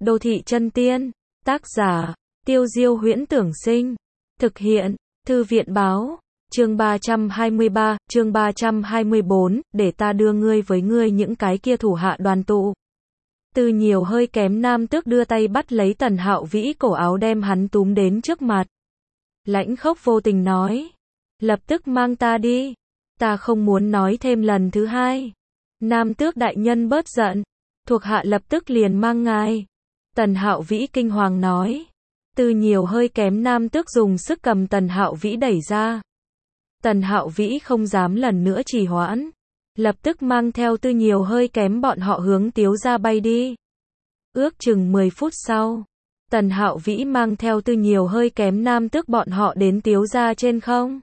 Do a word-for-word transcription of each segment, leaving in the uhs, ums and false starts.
Đô thị chân tiên. Tác giả, Tiêu Diêu Huyễn Tưởng Sinh. Thực hiện, Thư viện Báo. Chương ba trăm hai mươi ba, chương ba trăm hai mươi bốn, để ta đưa ngươi với ngươi những cái kia thủ hạ đoàn tụ. Từ nhiều hơi kém nam tước đưa tay bắt lấy Tần Hạo Vĩ cổ áo đem hắn túm đến trước mặt. Lãnh Khốc vô tình nói. Lập tức mang ta đi. Ta không muốn nói thêm lần thứ hai. Nam tước đại nhân bớt giận. Thuộc hạ lập tức liền mang ngài. Tần Hạo Vĩ kinh hoàng nói. Từ nhiều hơi kém nam tước dùng sức cầm Tần Hạo Vĩ đẩy ra. Tần Hạo Vĩ không dám lần nữa trì hoãn. Lập tức mang theo Tư nhiều hơi kém bọn họ hướng Tiếu gia bay đi. Ước chừng mười phút sau. Tần Hạo Vĩ mang theo Tư nhiều hơi kém nam tước bọn họ đến Tiếu gia trên không.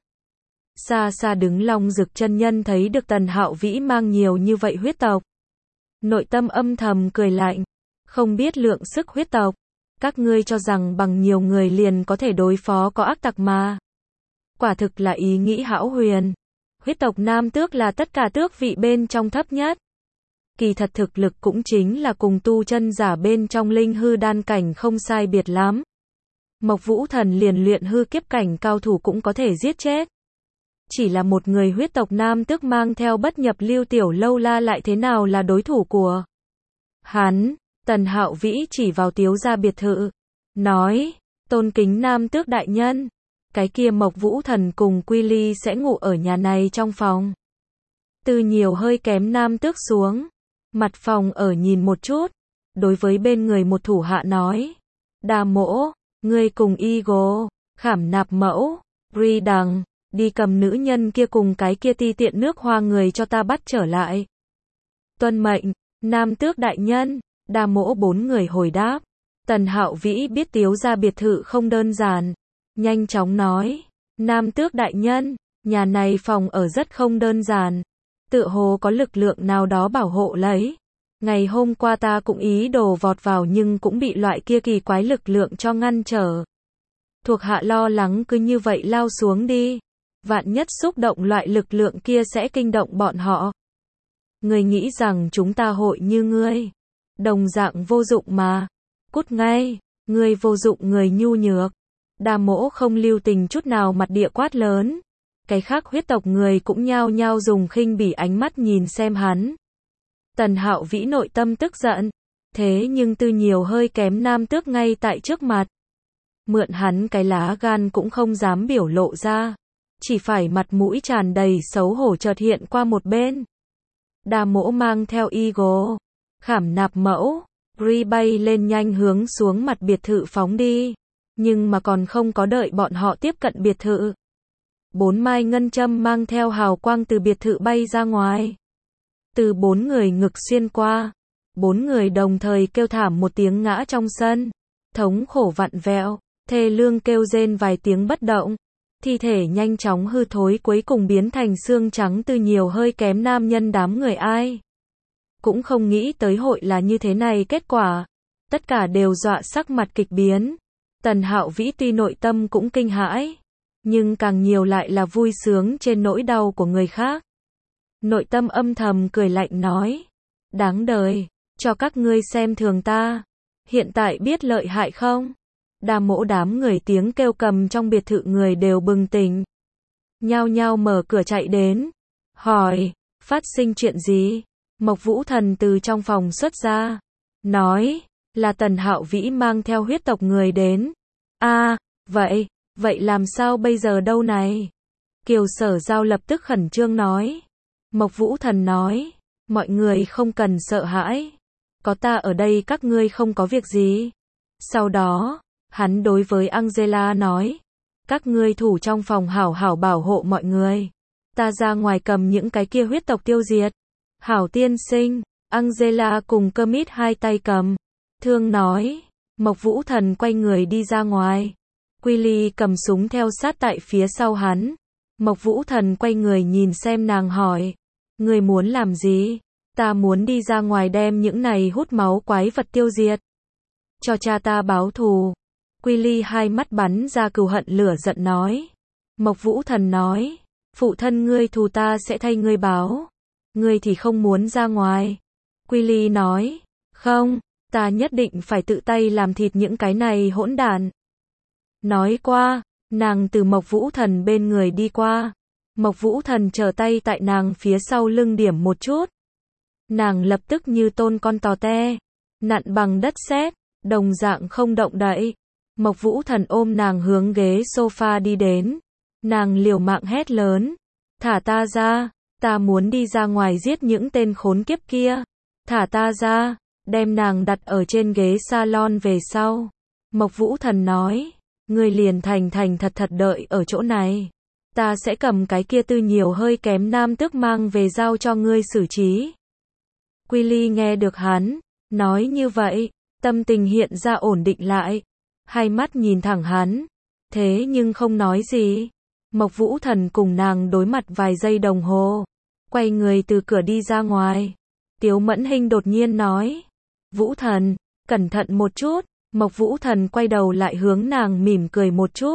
Xa xa đứng Long Dực chân nhân thấy được Tần Hạo Vĩ mang nhiều như vậy huyết tộc. Nội tâm âm thầm cười lạnh. Không biết lượng sức huyết tộc. Các ngươi cho rằng bằng nhiều người liền có thể đối phó có ác tặc mà. Quả thực là ý nghĩ hão huyền. Huyết tộc nam tước là tất cả tước vị bên trong thấp nhất. Kỳ thật thực lực cũng chính là cùng tu chân giả bên trong linh hư đan cảnh không sai biệt lắm. Mộc Vũ Thần liền luyện hư kiếp cảnh cao thủ cũng có thể giết chết. Chỉ là một người huyết tộc nam tước mang theo bất nhập lưu tiểu lâu la lại thế nào là đối thủ của hắn. Tần Hạo Vĩ chỉ vào Tiếu gia biệt thự. Nói, tôn kính nam tước đại nhân. Cái kia Mộc Vũ Thần cùng Quy Ly sẽ ngủ ở nhà này trong phòng. Từ nhiều hơi kém nam tước xuống. Mặt phòng ở nhìn một chút. Đối với bên người một thủ hạ nói. Đa mỗ, ngươi cùng Igo, khảm nạp mẫu, Ri đằng, đi cầm nữ nhân kia cùng cái kia ti tiện nước hoa người cho ta bắt trở lại. Tuân mệnh, nam tước đại nhân. Đa mỗ bốn người hồi đáp. Tần Hạo Vĩ biết Tiếu gia biệt thự không đơn giản. Nhanh chóng nói. Nam tước đại nhân, nhà này phòng ở rất không đơn giản. Tựa hồ có lực lượng nào đó bảo hộ lấy. Ngày hôm qua ta cũng ý đồ vọt vào nhưng cũng bị loại kia kỳ quái lực lượng cho ngăn trở. Thuộc hạ lo lắng cứ như vậy lao xuống đi. Vạn nhất xúc động loại lực lượng kia sẽ kinh động bọn họ. Người nghĩ rằng chúng ta hội như ngươi. Đồng dạng vô dụng mà. Cút ngay, ngươi vô dụng người nhu nhược. Đa mỗ không lưu tình chút nào mặt địa quát lớn. Cái khác huyết tộc người cũng nhao nhao dùng khinh bỉ ánh mắt nhìn xem hắn. Tần Hạo Vĩ nội tâm tức giận. Thế nhưng Tư nhiều hơi kém nam tước ngay tại trước mặt. Mượn hắn cái lá gan cũng không dám biểu lộ ra. Chỉ phải mặt mũi tràn đầy xấu hổ chợt hiện qua một bên. Đa mỗ mang theo Igo, khảm nạp mẫu, Ri bay lên nhanh hướng xuống mặt biệt thự phóng đi. Nhưng mà còn không có đợi bọn họ tiếp cận biệt thự. Bốn mai ngân châm mang theo hào quang từ biệt thự bay ra ngoài. Từ bốn người ngực xuyên qua. Bốn người đồng thời kêu thảm một tiếng ngã trong sân. Thống khổ vặn vẹo, thê lương kêu rên vài tiếng bất động. Thi thể nhanh chóng hư thối cuối cùng biến thành xương trắng. Từ nhiều hơi kém nam nhân đám người ai cũng không nghĩ tới hội là như thế này kết quả. Tất cả đều dọa sắc mặt kịch biến. Tần Hạo Vĩ tuy nội tâm cũng kinh hãi. Nhưng càng nhiều lại là vui sướng trên nỗi đau của người khác. Nội tâm âm thầm cười lạnh nói. Đáng đời, cho các ngươi xem thường ta. Hiện tại biết lợi hại không? Đa mỗ đám người tiếng kêu cầm trong biệt thự người đều bừng tỉnh. Nhao nhao mở cửa chạy đến. Hỏi, phát sinh chuyện gì? Mộc Vũ Thần từ trong phòng xuất ra. Nói, là Tần Hạo Vĩ mang theo huyết tộc người đến. A, vậy, vậy làm sao bây giờ đâu này? Kiều Sở Giao lập tức khẩn trương nói. Mộc Vũ Thần nói, mọi người không cần sợ hãi. Có ta ở đây các ngươi không có việc gì. Sau đó, hắn đối với Angela nói. Các ngươi thủ trong phòng hảo hảo bảo hộ mọi người. Ta ra ngoài cầm những cái kia huyết tộc tiêu diệt. Hảo tiên sinh, Angela cùng Kermit hai tay cầm. Thương nói, Mộc Vũ Thần quay người đi ra ngoài. Quy Ly cầm súng theo sát tại phía sau hắn. Mộc Vũ Thần quay người nhìn xem nàng hỏi. Người muốn làm gì? Ta muốn đi ra ngoài đem những này hút máu quái vật tiêu diệt. Cho cha ta báo thù. Quy Ly hai mắt bắn ra cừu hận lửa giận nói. Mộc Vũ Thần nói. Phụ thân ngươi thù ta sẽ thay ngươi báo. Ngươi thì không muốn ra ngoài. Quy Ly nói. Không, Ta nhất định phải tự tay làm thịt những cái này hỗn đản. Nói qua, nàng từ Mộc Vũ Thần bên người đi qua. Mộc Vũ Thần trở tay tại nàng phía sau lưng điểm một chút. Nàng lập tức như tôn con tò te, nặn bằng đất sét, đồng dạng không động đậy. Mộc Vũ Thần ôm nàng hướng ghế sofa đi đến. Nàng liều mạng hét lớn. Thả ta ra, ta muốn đi ra ngoài giết những tên khốn kiếp kia. Thả ta ra, đem nàng đặt ở trên ghế salon về sau. Mộc Vũ Thần nói, ngươi liền thành thành thật thật đợi ở chỗ này. Ta sẽ cầm cái kia tư nhiều hơi kém nam tước mang về giao cho ngươi xử trí. Quy Ly nghe được hắn nói như vậy, tâm tình hiện ra ổn định lại, hai mắt nhìn thẳng hắn, thế nhưng không nói gì. Mộc Vũ Thần cùng nàng đối mặt vài giây đồng hồ, quay người từ cửa đi ra ngoài. Tiếu Mẫn Hinh đột nhiên nói, Vũ Thần, cẩn thận một chút. Mộc Vũ Thần quay đầu lại hướng nàng mỉm cười một chút,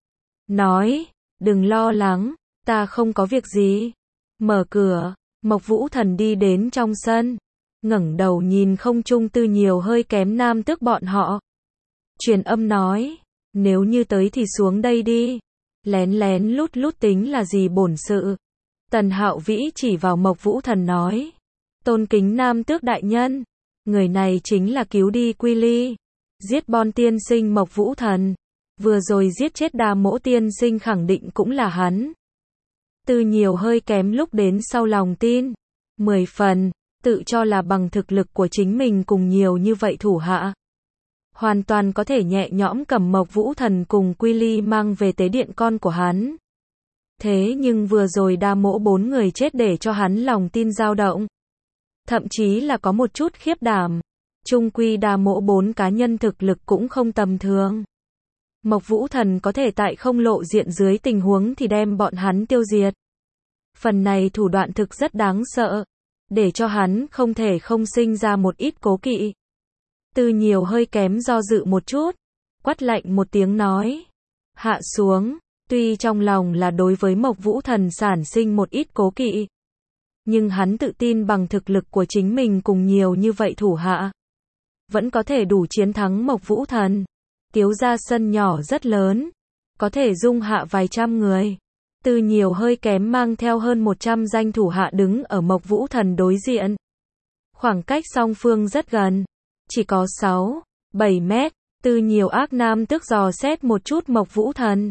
nói, đừng lo lắng, ta không có việc gì. Mở cửa, Mộc Vũ Thần đi đến trong sân, ngẩng đầu nhìn không trung tư nhiều hơi kém nam tước bọn họ. Truyền âm nói, nếu như tới thì xuống đây đi. Lén lén lút lút tính là gì bổn sự. Tần Hạo Vĩ chỉ vào Mộc Vũ Thần nói, tôn kính nam tước đại nhân, người này chính là cứu đi Quy Ly, giết Bon tiên sinh Mộc Vũ Thần, vừa rồi giết chết Đa Mỗ tiên sinh khẳng định cũng là hắn. Tư nhiều hơi kém lúc đến sau lòng tin mười phần, tự cho là bằng thực lực của chính mình cùng nhiều như vậy thủ hạ, hoàn toàn có thể nhẹ nhõm cầm Mộc Vũ Thần cùng Quy Ly mang về tế điện con của hắn. Thế nhưng vừa rồi Đa Mỗ bốn người chết để cho hắn lòng tin dao động, thậm chí là có một chút khiếp đảm. Chung quy Đa Mỗ bốn cá nhân thực lực cũng không tầm thường. Mộc Vũ Thần có thể tại không lộ diện dưới tình huống thì đem bọn hắn tiêu diệt. Phần này thủ đoạn thực rất đáng sợ, để cho hắn không thể không sinh ra một ít cố kỵ. Tư nhiều hơi kém do dự một chút, quát lạnh một tiếng nói, hạ xuống. Tuy trong lòng là đối với Mộc Vũ Thần sản sinh một ít cố kỵ, nhưng hắn tự tin bằng thực lực của chính mình cùng nhiều như vậy thủ hạ, vẫn có thể đủ chiến thắng Mộc Vũ Thần. Tiếu gia sân nhỏ rất lớn, có thể dung hạ vài trăm người. Tư nhiều hơi kém mang theo hơn một trăm danh thủ hạ đứng ở Mộc Vũ Thần đối diện. Khoảng cách song phương rất gần, chỉ có sáu, bảy mét. Tư nhiều ác nam tức dò xét một chút Mộc Vũ Thần,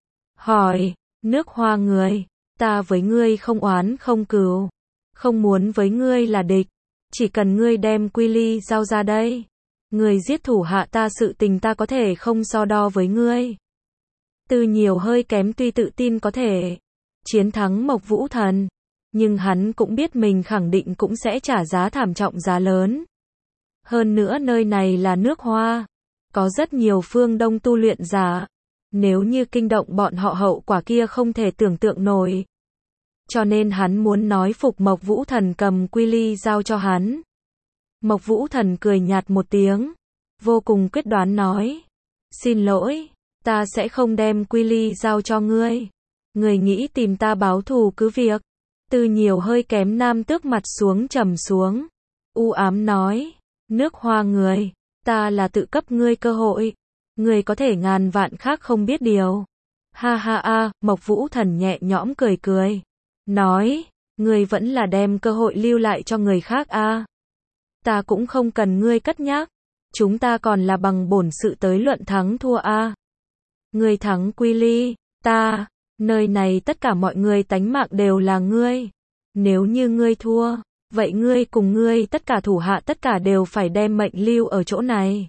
hỏi, nước Hoa người, ta với ngươi không oán không cừu, không muốn với ngươi là địch, chỉ cần ngươi đem Quy Ly giao ra đây, người giết thủ hạ ta sự tình ta có thể không so đo với ngươi. Tư nhiều hơi kém tuy tự tin có thể chiến thắng Mộc Vũ Thần, nhưng hắn cũng biết mình khẳng định cũng sẽ trả giá thảm trọng giá lớn. Hơn nữa nơi này là nước Hoa, có rất nhiều phương Đông tu luyện giả, nếu như kinh động bọn họ hậu quả kia không thể tưởng tượng nổi. Cho nên hắn muốn nói phục Mộc Vũ Thần cầm Quy Ly giao cho hắn. Mộc Vũ Thần cười nhạt một tiếng, vô cùng quyết đoán nói, xin lỗi, ta sẽ không đem Quy Ly giao cho ngươi. Người nghĩ tìm ta báo thù cứ việc. Tư nhiều hơi kém nam tước mặt xuống trầm xuống, u ám nói, nước Hoa người, ta là tự cấp ngươi cơ hội, ngươi có thể ngàn vạn khác không biết điều. Ha ha a, Mộc Vũ Thần nhẹ nhõm cười cười, nói, ngươi vẫn là đem cơ hội lưu lại cho người khác a. À. Ta cũng không cần ngươi cất nhắc, chúng ta còn là bằng bổn sự tới luận thắng thua a. À. Ngươi thắng Quy Ly, ta, nơi này tất cả mọi người tánh mạng đều là ngươi. Nếu như ngươi thua, vậy ngươi cùng ngươi tất cả thủ hạ tất cả đều phải đem mệnh lưu ở chỗ này.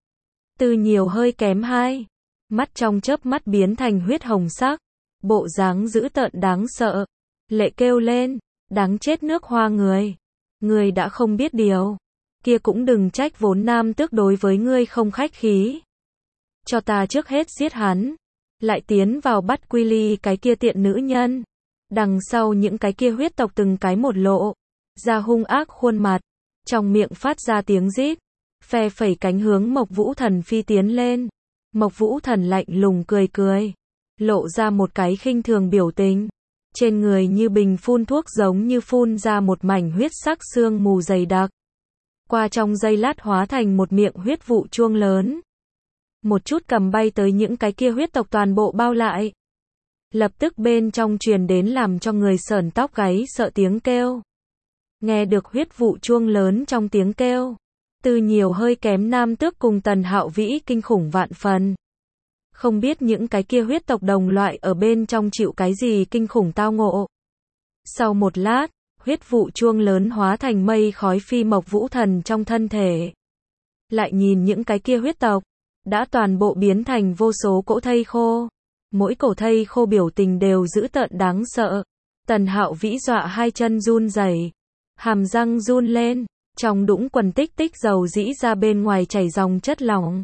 Tư nhiều hơi kém hai, mắt trong chớp mắt biến thành huyết hồng sắc, bộ dáng dữ tợn đáng sợ, lệ kêu lên, đáng chết nước Hoa người, ngươi đã không biết điều, kia cũng đừng trách vốn nam tước đối với ngươi không khách khí. Cho ta trước hết giết hắn, lại tiến vào bắt Quy Ly cái kia tiện nữ nhân, đằng sau những cái kia huyết tộc từng cái một lộ, ra hung ác khuôn mặt, trong miệng phát ra tiếng rít, phe phẩy cánh hướng Mộc Vũ Thần phi tiến lên. Mộc Vũ Thần lạnh lùng cười cười, lộ ra một cái khinh thường biểu tình, trên người như bình phun thuốc giống như phun ra một mảnh huyết sắc sương mù dày đặc. qua trong giây lát hóa thành một miệng huyết vụ chuông lớn. Một chút cầm bay tới những cái kia huyết tộc toàn bộ bao lại. Lập tức bên trong truyền đến làm cho người sởn tóc gáy sợ tiếng kêu. Nghe được huyết vụ chuông lớn trong tiếng kêu, Tư Nhiều hơi kém nam tước cùng Tần Hạo Vĩ kinh khủng vạn phần. Không biết những cái kia huyết tộc đồng loại ở bên trong chịu cái gì kinh khủng tao ngộ. Sau một lát, huyết vụ chuông lớn hóa thành mây khói phi Mộc Vũ Thần trong thân thể. Lại nhìn những cái kia huyết tộc, đã toàn bộ biến thành vô số cỗ thây khô. Mỗi cổ thây khô biểu tình đều dữ tợn đáng sợ. Tần Hạo Vĩ dọa hai chân run rẩy, hàm răng run lên, trong đũng quần tích tích dầu dĩ ra bên ngoài chảy dòng chất lỏng.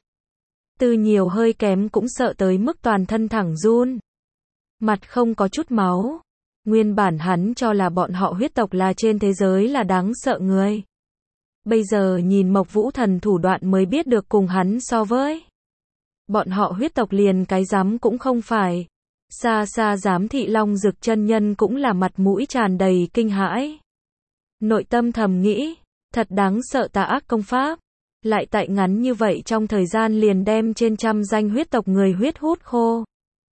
Tư Nhiều hơi kém cũng sợ tới mức toàn thân thẳng run. Mặt không có chút máu. Nguyên bản hắn cho là bọn họ huyết tộc là trên thế giới là đáng sợ người. Bây giờ nhìn Mộc Vũ Thần thủ đoạn mới biết được cùng hắn so với. Bọn họ huyết tộc liền cái dám cũng không phải. Xa xa giám thị Long Dực chân nhân cũng là mặt mũi tràn đầy kinh hãi. Nội tâm thầm nghĩ, thật đáng sợ tà ác công pháp. Lại tại ngắn như vậy trong thời gian liền đem trên trăm danh huyết tộc người huyết hút khô.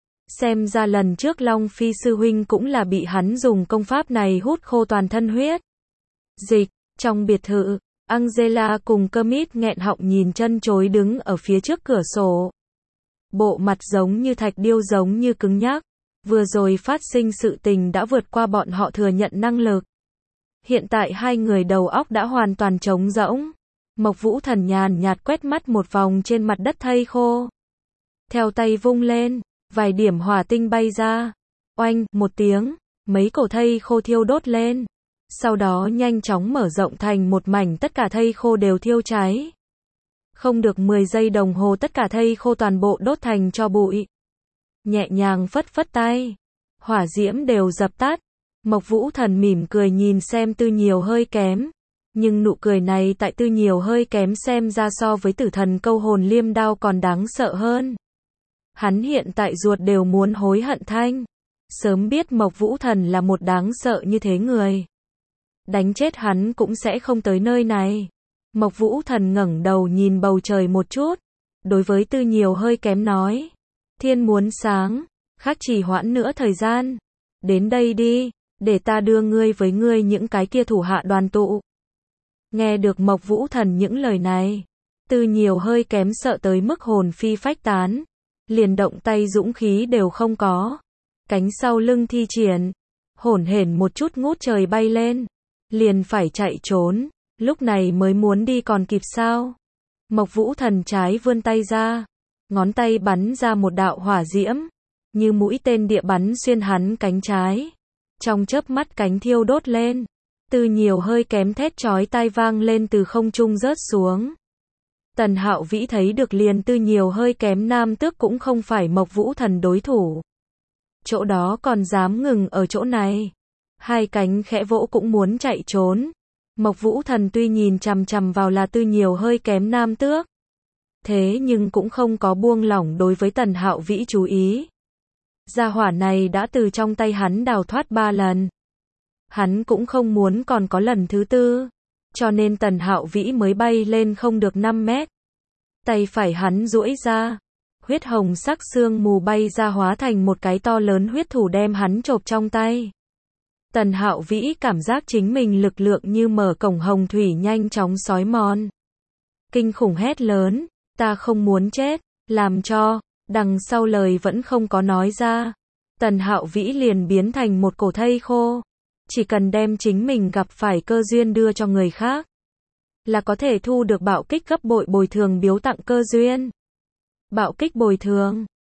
Xem ra lần trước Long Phi sư huynh cũng là bị hắn dùng công pháp này hút khô toàn thân huyết. Dịch, trong biệt thự, Angela cùng Kermit nghẹn họng nhìn chân chối đứng ở phía trước cửa sổ. Bộ mặt giống như thạch điêu giống như cứng nhắc. Vừa rồi phát sinh sự tình đã vượt qua bọn họ thừa nhận năng lực. Hiện tại hai người đầu óc đã hoàn toàn trống rỗng. Mộc Vũ Thần nhàn nhạt quét mắt một vòng trên mặt đất thây khô. Theo tay vung lên, vài điểm hỏa tinh bay ra. Oanh, một tiếng, mấy cổ thây khô thiêu đốt lên. Sau đó nhanh chóng mở rộng thành một mảnh tất cả thây khô đều thiêu cháy. Không được mười giây đồng hồ tất cả thây khô toàn bộ đốt thành tro bụi. Nhẹ nhàng phất phất tay. Hỏa diễm đều dập tắt. Mộc Vũ Thần mỉm cười nhìn xem Tư Nhiều hơi kém. Nhưng nụ cười này tại Tư Nhiều hơi kém xem ra so với tử thần câu hồn liêm đao còn đáng sợ hơn. Hắn hiện tại ruột đều muốn hối hận thanh. Sớm biết Mộc Vũ Thần là một đáng sợ như thế người. Đánh chết hắn cũng sẽ không tới nơi này. Mộc Vũ Thần ngẩng đầu nhìn bầu trời một chút. Đối với Tư Nhiều hơi kém nói. Thiên muốn sáng, khác chỉ hoãn nữa thời gian. Đến đây đi, để ta đưa ngươi với ngươi những cái kia thủ hạ đoàn tụ. Nghe được Mộc Vũ Thần những lời này, Tư Nhiều hơi kém sợ tới mức hồn phi phách tán. Liền động tay dũng khí đều không có. Cánh sau lưng thi triển. Hổn hển một chút ngút trời bay lên. Liền phải chạy trốn. Lúc này mới muốn đi còn kịp sao. Mộc Vũ Thần trái vươn tay ra. Ngón tay bắn ra một đạo hỏa diễm. Như mũi tên địa bắn xuyên hắn cánh trái. Trong chớp mắt cánh thiêu đốt lên. Tư Nhiều hơi kém thét chói tai vang lên từ không trung rớt xuống. Tần Hạo Vĩ thấy được liền Tư Nhiều hơi kém nam tước cũng không phải Mộc Vũ Thần đối thủ. Chỗ đó còn dám ngừng ở chỗ này. Hai cánh khẽ vỗ cũng muốn chạy trốn. Mộc Vũ Thần tuy nhìn chằm chằm vào là Tư Nhiều hơi kém nam tước. Thế nhưng cũng không có buông lỏng đối với Tần Hạo Vĩ chú ý. Gia hỏa này đã từ trong tay hắn đào thoát ba lần. Hắn cũng không muốn còn có lần thứ tư. Cho nên Tần Hạo Vĩ mới bay lên không được năm mét. Tay phải hắn duỗi ra. Huyết hồng sắc sương mù bay ra hóa thành một cái to lớn huyết thủ đem hắn chộp trong tay. Tần Hạo Vĩ cảm giác chính mình lực lượng như mở cổng hồng thủy nhanh chóng xói mòn. Kinh khủng hét lớn, ta không muốn chết, làm cho, đằng sau lời vẫn không có nói ra. Tần Hạo Vĩ liền biến thành một cổ thây khô. Chỉ cần đem chính mình gặp phải cơ duyên đưa cho người khác. Là có thể thu được bạo kích gấp bội bồi thường biếu tặng cơ duyên. Bạo kích bồi thường.